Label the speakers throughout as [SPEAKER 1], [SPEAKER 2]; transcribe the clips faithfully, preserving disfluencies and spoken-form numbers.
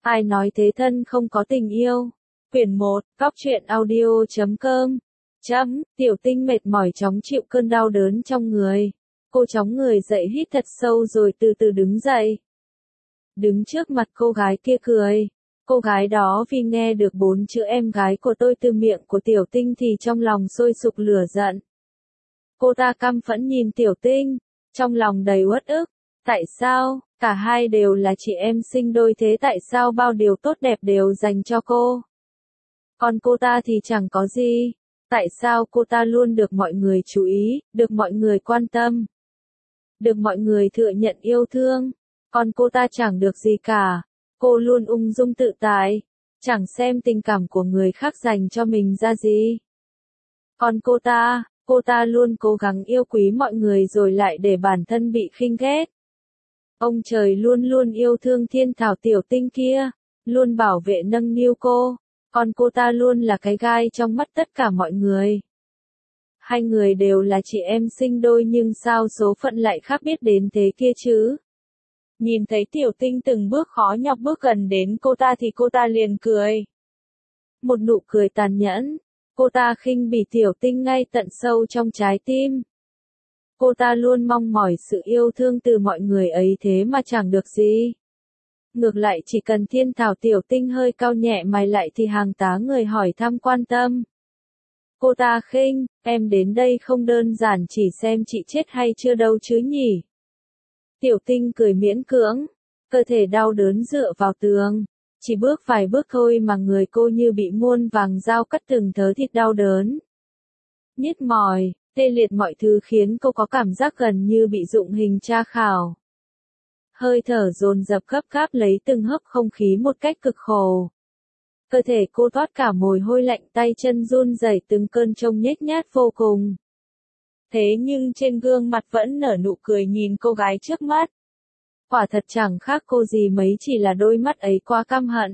[SPEAKER 1] Ai nói thế thân không có tình yêu? Quyển một, Góc truyện audio chấm com. Chấm, Tiểu Tinh mệt mỏi chóng chịu cơn đau đớn trong người. Cô chóng người dậy hít thật sâu rồi từ từ đứng dậy. Đứng trước mặt cô gái kia cười. Cô gái đó vì nghe được bốn chữ em gái của tôi từ miệng của Tiểu Tinh thì trong lòng sôi sục lửa giận. Cô ta căm phẫn nhìn Tiểu Tinh, trong lòng đầy uất ức. Tại sao, cả hai đều là chị em sinh đôi thế tại sao bao điều tốt đẹp đều dành cho cô? Còn cô ta thì chẳng có gì. Tại sao cô ta luôn được mọi người chú ý, được mọi người quan tâm, được mọi người thừa nhận yêu thương? Còn cô ta chẳng được gì cả. Cô luôn ung dung tự tại, chẳng xem tình cảm của người khác dành cho mình ra gì. Còn cô ta, cô ta luôn cố gắng yêu quý mọi người rồi lại để bản thân bị khinh ghét. Ông trời luôn luôn yêu thương Thiên Thảo Tiểu Tinh kia, luôn bảo vệ nâng niu cô, còn cô ta luôn là cái gai trong mắt tất cả mọi người. Hai người đều là chị em sinh đôi nhưng sao số phận lại khác biết đến thế kia chứ? Nhìn thấy Tiểu Tinh từng bước khó nhọc bước gần đến cô ta thì cô ta liền cười. Một nụ cười tàn nhẫn, cô ta khinh bỉ Tiểu Tinh ngay tận sâu trong trái tim. Cô ta luôn mong mỏi sự yêu thương từ mọi người ấy thế mà chẳng được gì. Ngược lại chỉ cần Thiên Thảo Tiểu Tinh hơi cau nhẹ mày lại thì hàng tá người hỏi thăm quan tâm. Cô ta khinh, em đến đây không đơn giản chỉ xem chị chết hay chưa đâu chứ nhỉ. Tiểu Tinh cười miễn cưỡng, cơ thể đau đớn dựa vào tường. Chỉ bước vài bước thôi mà người cô như bị muôn vàng dao cắt từng thớ thịt đau đớn. Nhức mỏi, tê liệt mọi thứ khiến cô có cảm giác gần như bị dụng hình tra khảo. Hơi thở dồn dập gấp gáp lấy từng hớp không khí một cách cực khổ. Cơ thể cô toát cả mồ hôi lạnh, tay chân run rẩy từng cơn trông nhếch nhác vô cùng. Thế nhưng trên gương mặt vẫn nở nụ cười nhìn cô gái trước mắt. Quả thật chẳng khác cô gì mấy, chỉ là đôi mắt ấy quá căm hận.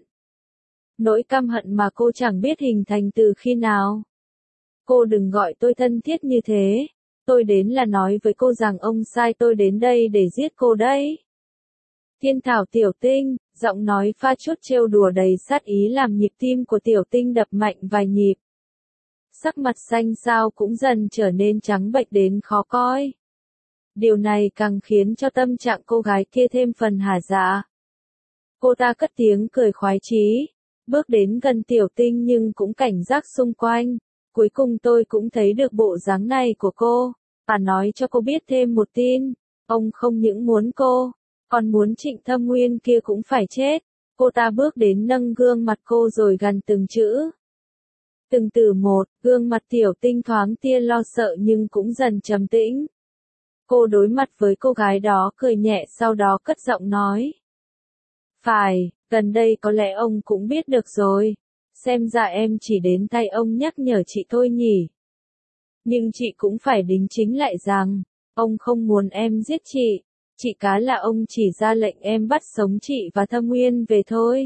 [SPEAKER 1] Nỗi căm hận mà cô chẳng biết hình thành từ khi nào. Cô đừng gọi tôi thân thiết như thế. Tôi đến là nói với cô rằng ông sai tôi đến đây để giết cô đấy. Thiên Thảo Tiểu Tinh, giọng nói pha chút trêu đùa đầy sát ý làm nhịp tim của Tiểu Tinh đập mạnh vài nhịp. Sắc mặt xanh xao cũng dần trở nên trắng bệch đến khó coi. Điều này càng khiến cho tâm trạng cô gái kia thêm phần hả dạ. Cô ta cất tiếng cười khoái chí, bước đến gần Tiểu Tinh nhưng cũng cảnh giác xung quanh. Cuối cùng tôi cũng thấy được bộ dáng này của cô, và nói cho cô biết thêm một tin. Ông không những muốn cô, còn muốn Trịnh Thâm Nguyên kia cũng phải chết. Cô ta bước đến nâng gương mặt cô rồi gằn từng chữ. Từng từ một, gương mặt Tiểu Tinh thoáng tia lo sợ nhưng cũng dần trầm tĩnh. Cô đối mặt với cô gái đó cười nhẹ sau đó cất giọng nói. Phải, gần đây có lẽ ông cũng biết được rồi. Xem ra em chỉ đến tay ông nhắc nhở chị thôi nhỉ. Nhưng chị cũng phải đính chính lại rằng, ông không muốn em giết chị. Chị cá là ông chỉ ra lệnh em bắt sống chị và Thâm Nguyên về thôi.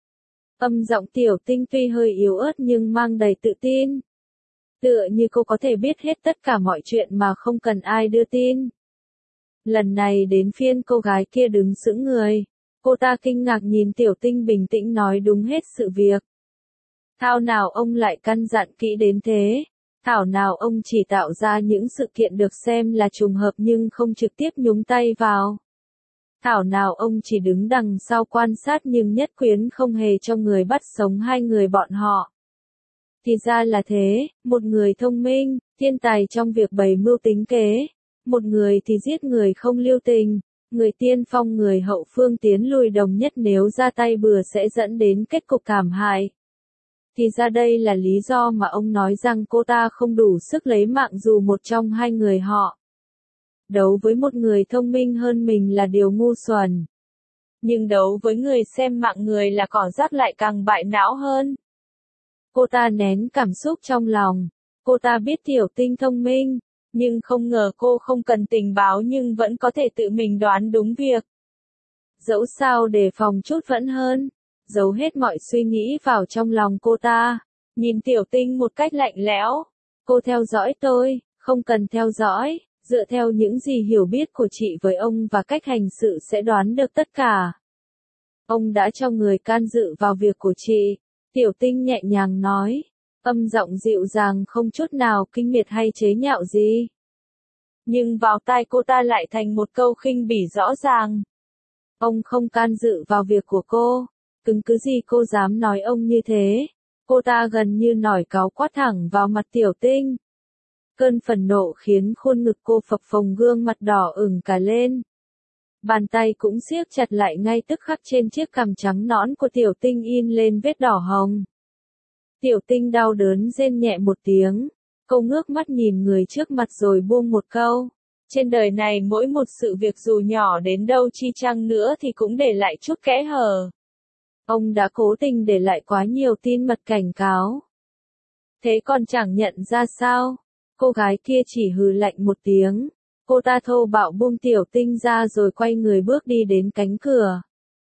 [SPEAKER 1] Âm giọng Tiểu Tinh tuy hơi yếu ớt nhưng mang đầy tự tin. Tựa như cô có thể biết hết tất cả mọi chuyện mà không cần ai đưa tin. Lần này đến phiên cô gái kia đứng sững người. Cô ta kinh ngạc nhìn Tiểu Tinh bình tĩnh nói đúng hết sự việc. Thảo nào ông lại căn dặn kỹ đến thế. Thảo nào ông chỉ tạo ra những sự kiện được xem là trùng hợp nhưng không trực tiếp nhúng tay vào. Thảo nào ông chỉ đứng đằng sau quan sát nhưng nhất quyết không hề cho người bắt sống hai người bọn họ. Thì ra là thế, một người thông minh, thiên tài trong việc bày mưu tính kế. Một người thì giết người không lưu tình, người tiên phong người hậu phương tiến lùi đồng nhất nếu ra tay bừa sẽ dẫn đến kết cục thảm hại. Thì ra đây là lý do mà ông nói rằng cô ta không đủ sức lấy mạng dù một trong hai người họ. Đấu với một người thông minh hơn mình là điều ngu xuẩn. Nhưng đấu với người xem mạng người là cỏ rác lại càng bại não hơn. Cô ta nén cảm xúc trong lòng. Cô ta biết Tiểu Tinh thông minh, nhưng không ngờ cô không cần tình báo nhưng vẫn có thể tự mình đoán đúng việc. Dẫu sao đề phòng chút vẫn hơn. Giấu hết mọi suy nghĩ vào trong lòng cô ta, nhìn Tiểu Tinh một cách lạnh lẽo. Cô theo dõi tôi, không cần theo dõi, dựa theo những gì hiểu biết của chị với ông và cách hành sự sẽ đoán được tất cả. Ông đã cho người can dự vào việc của chị. Tiểu Tinh nhẹ nhàng nói, âm giọng dịu dàng không chút nào kinh miệt hay chế nhạo gì. Nhưng vào tai cô ta lại thành một câu khinh bỉ rõ ràng. Ông không can dự vào việc của cô. Cứng cứ gì cô dám nói ông như thế? Cô ta gần như nổi cáu quát thẳng vào mặt Tiểu Tinh. Cơn phẫn nộ khiến khuôn ngực cô phập phồng, gương mặt đỏ ửng cả lên. Bàn tay cũng siết chặt lại ngay tức khắc trên chiếc cằm trắng nõn của Tiểu Tinh in lên vết đỏ hồng. Tiểu Tinh đau đớn rên nhẹ một tiếng. Cô ngước mắt nhìn người trước mặt rồi buông một câu. Trên đời này mỗi một sự việc dù nhỏ đến đâu chi chăng nữa thì cũng để lại chút kẽ hở. Ông đã cố tình để lại quá nhiều tin mật cảnh cáo. Thế còn chẳng nhận ra sao? Cô gái kia chỉ hừ lạnh một tiếng. Cô ta thô bạo buông Tiểu Tinh ra rồi quay người bước đi đến cánh cửa.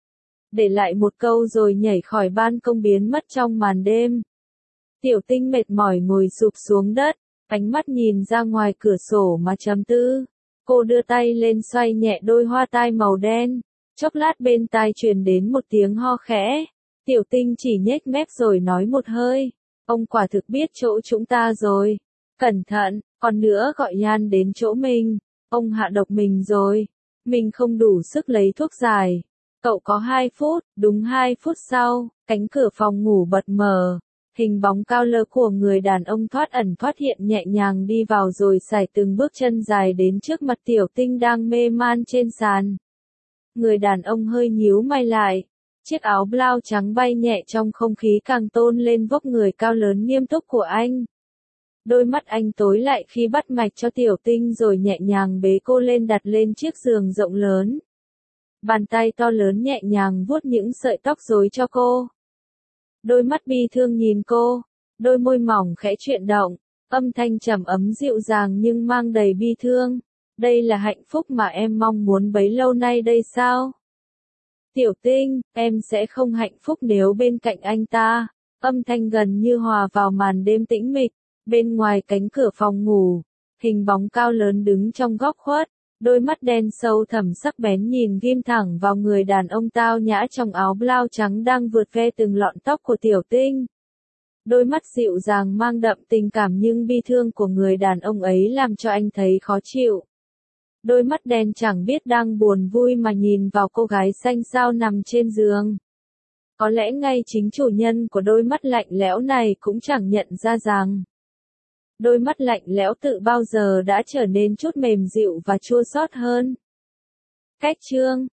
[SPEAKER 1] Để lại một câu rồi nhảy khỏi ban công biến mất trong màn đêm. Tiểu Tinh mệt mỏi ngồi sụp xuống đất, ánh mắt nhìn ra ngoài cửa sổ mà trầm tư. Cô đưa tay lên xoay nhẹ đôi hoa tai màu đen. Chốc lát bên tai truyền đến một tiếng ho khẽ. Tiểu Tinh chỉ nhếch mép rồi nói một hơi. Ông quả thực biết chỗ chúng ta rồi. Cẩn thận, còn nữa gọi Nhan đến chỗ mình. Ông hạ độc mình rồi. Mình không đủ sức lấy thuốc giải. Cậu có hai phút, đúng hai phút sau, cánh cửa phòng ngủ bật mở. Hình bóng cao lơ của người đàn ông thoát ẩn thoát hiện nhẹ nhàng đi vào rồi sải từng bước chân dài đến trước mặt Tiểu Tinh đang mê man trên sàn. Người đàn ông hơi nhíu mày lại. Chiếc áo blau trắng bay nhẹ trong không khí càng tôn lên vóc người cao lớn nghiêm túc của anh. Đôi mắt anh tối lại khi bắt mạch cho Tiểu Tinh rồi nhẹ nhàng bế cô lên đặt lên chiếc giường rộng lớn. Bàn tay to lớn nhẹ nhàng vuốt những sợi tóc rối cho cô. Đôi mắt bi thương nhìn cô, đôi môi mỏng khẽ chuyển động, âm thanh trầm ấm dịu dàng nhưng mang đầy bi thương. Đây là hạnh phúc mà em mong muốn bấy lâu nay đây sao? Tiểu Tinh, em sẽ không hạnh phúc nếu bên cạnh anh ta. Âm thanh gần như hòa vào màn đêm tĩnh mịch. Bên ngoài cánh cửa phòng ngủ, hình bóng cao lớn đứng trong góc khuất. Đôi mắt đen sâu thẳm sắc bén nhìn ghim thẳng vào người đàn ông tao nhã trong áo blau trắng đang vượt ve từng lọn tóc của Tiểu Tinh. Đôi mắt dịu dàng mang đậm tình cảm nhưng bi thương của người đàn ông ấy làm cho anh thấy khó chịu. Đôi mắt đen chẳng biết đang buồn vui mà nhìn vào cô gái xanh xao nằm trên giường. Có lẽ ngay chính chủ nhân của đôi mắt lạnh lẽo này cũng chẳng nhận ra rằng đôi mắt lạnh lẽo tự bao giờ đã trở nên chút mềm dịu và chua xót hơn. Cách chương